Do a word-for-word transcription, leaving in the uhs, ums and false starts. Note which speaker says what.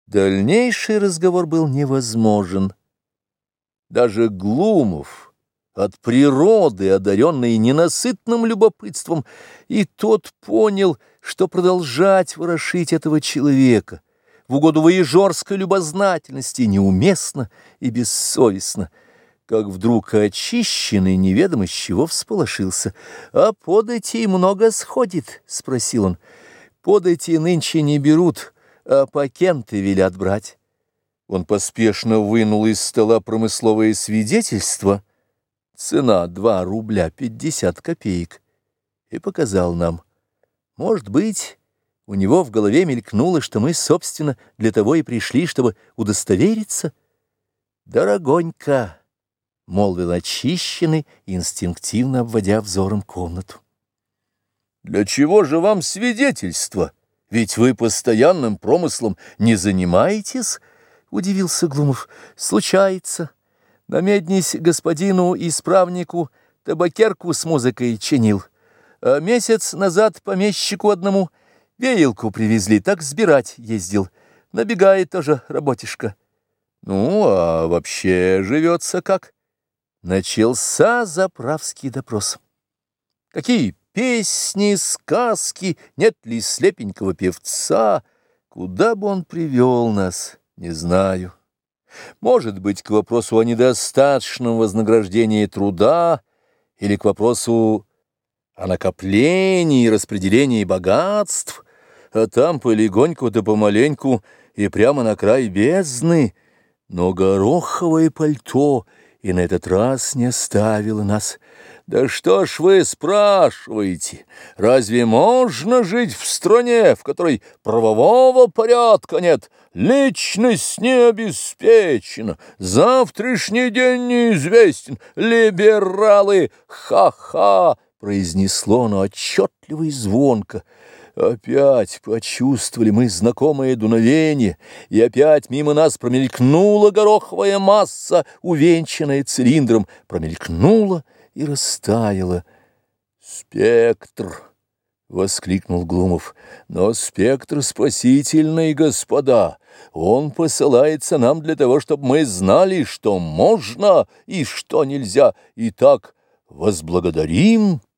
Speaker 1: Дальнейший разговор был невозможен. Даже Глумов, от природы одаренный ненасытным любопытством, и тот понял, что продолжать ворошить этого человека в угоду воежорской любознательности неуместно и бессовестно, как вдруг очищенный неведомо с чего всполошился. «А подати много сходит?» — спросил он. «Подати нынче не берут, а пакенты велят брать». Он поспешно вынул из стола промысловое свидетельство, цена два рубля пятьдесят копеек, и показал нам. Может быть, у него в голове мелькнуло, что мы, собственно, для того и пришли, чтобы удостовериться. «Дорогонька», — молвил очищенный, инстинктивно обводя взором комнату. «Для чего же вам свидетельство? Ведь вы постоянным промыслом не занимаетесь?» — удивился Глумов. «Случается. Намеднись господину исправнику табакерку с музыкой чинил. А месяц назад помещику одному веялку привезли, так сбирать ездил. Набегает тоже работишка». «Ну, а вообще живется как?» Начался заправский допрос. «Какие песни, сказки, нет ли слепенького певца? Куда бы он привел нас, не знаю. Может быть, к вопросу о недостаточном вознаграждении труда или к вопросу о накоплении и распределении богатств, а там полегоньку да помаленьку и прямо на край бездны. Но гороховое пальто и на этот раз не оставило нас. Да что ж вы спрашиваете? Разве можно жить в стране, в которой правового порядка нет, личность не обеспечена, завтрашний день неизвестен, либералы, ха-ха!» произнесло оно отчетливо и звонко. Опять почувствовали мы знакомое дуновение, и опять мимо нас промелькнула гороховая масса, увенчанная цилиндром, промелькнула и растаяла. «Спектр!» — воскликнул Глумов. «Но спектр спасительный, господа! Он посылается нам для того, чтобы мы знали, что можно и что нельзя. Итак, возблагодарим!»